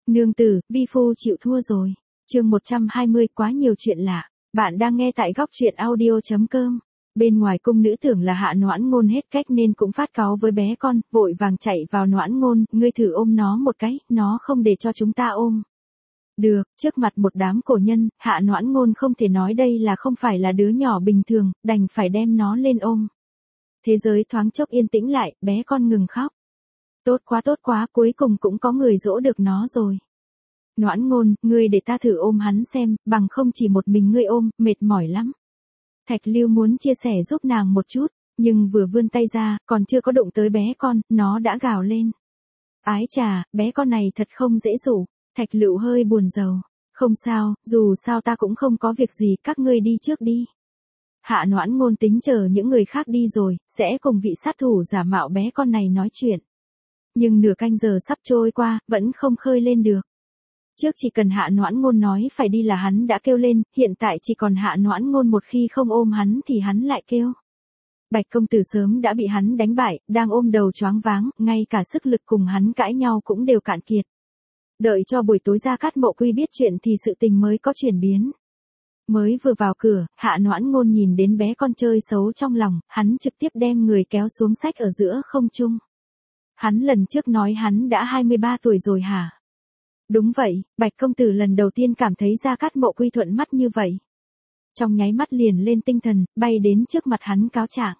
Nương tử, vi phu chịu thua rồi. Chương 120 quá nhiều chuyện lạ. Bạn đang nghe tại góc truyện audio.com. Bên ngoài cung nữ tưởng là Hạ Noãn Ngôn hết cách nên cũng phát cáu với bé con, vội vàng chạy vào Noãn Ngôn, ngươi thử ôm nó một cái, nó không để cho chúng ta ôm. Được, trước mặt một đám cổ nhân, Hạ Noãn Ngôn không thể nói đây là không phải là đứa nhỏ bình thường, đành phải đem nó lên ôm. Thế giới thoáng chốc yên tĩnh lại, bé con ngừng khóc. Tốt quá, cuối cùng cũng có người dỗ được nó rồi. Noãn Ngôn, ngươi để ta thử ôm hắn xem, bằng không chỉ một mình ngươi ôm, mệt mỏi lắm. Thạch Lưu muốn chia sẻ giúp nàng một chút, nhưng vừa vươn tay ra, còn chưa có đụng tới bé con, nó đã gào lên. Ái chà, bé con này thật không dễ dụ. Thạch Lựu hơi buồn rầu. Không sao, dù sao ta cũng không có việc gì, các ngươi đi trước đi. Hạ Noãn Ngôn tính chờ những người khác đi rồi, sẽ cùng vị sát thủ giả mạo bé con này nói chuyện. Nhưng nửa canh giờ sắp trôi qua, vẫn không khơi lên được. Trước chỉ cần Hạ Noãn Ngôn nói phải đi là hắn đã kêu lên, hiện tại chỉ còn Hạ Noãn Ngôn một khi không ôm hắn thì hắn lại kêu. Bạch công tử sớm đã bị hắn đánh bại, đang ôm đầu choáng váng, ngay cả sức lực cùng hắn cãi nhau cũng đều cạn kiệt. Đợi cho buổi tối Gia Cát Mộ Quy biết chuyện thì sự tình mới có chuyển biến. Mới vừa vào cửa, Hạ Noãn Ngôn nhìn đến bé con chơi xấu trong lòng, hắn trực tiếp đem người kéo xuống xách ở giữa không trung. Hắn lần trước nói hắn đã 23 tuổi rồi hả? Đúng vậy, Bạch công tử lần đầu tiên cảm thấy Gia Cát Mộ Quy thuận mắt như vậy. Trong nháy mắt liền lên tinh thần, bay đến trước mặt hắn cáo trạng.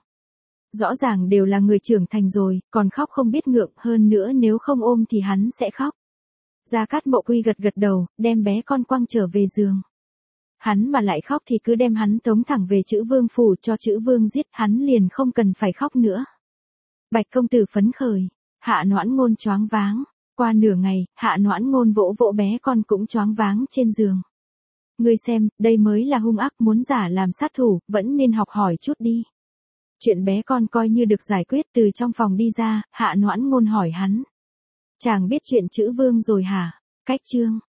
Rõ ràng đều là người trưởng thành rồi, còn khóc không biết ngượng, hơn nữa nếu không ôm thì hắn sẽ khóc. Gia Cát Mộ Quy gật đầu, đem bé con quăng trở về giường. Hắn mà lại khóc thì cứ đem hắn tống thẳng về Chữ Vương phủ cho Chữ Vương giết, hắn liền không cần phải khóc nữa. Bạch công tử phấn khởi, Hạ Noãn Ngôn choáng váng. Qua nửa ngày, Hạ Noãn Ngôn vỗ vỗ bé con cũng choáng váng trên giường. Ngươi xem, đây mới là hung ác, muốn giả làm sát thủ, vẫn nên học hỏi chút đi. Chuyện bé con coi như được giải quyết. Từ trong phòng đi ra, Hạ Noãn Ngôn hỏi hắn. Chàng biết chuyện Chữ Vương rồi hả? Cách chương.